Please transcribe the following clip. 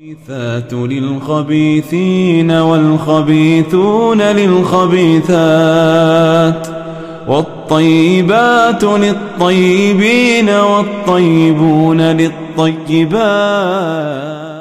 الخبيثات للخبيثين والخبيثون للخبيثات والطيبات للطيبين والطيبون للطيبات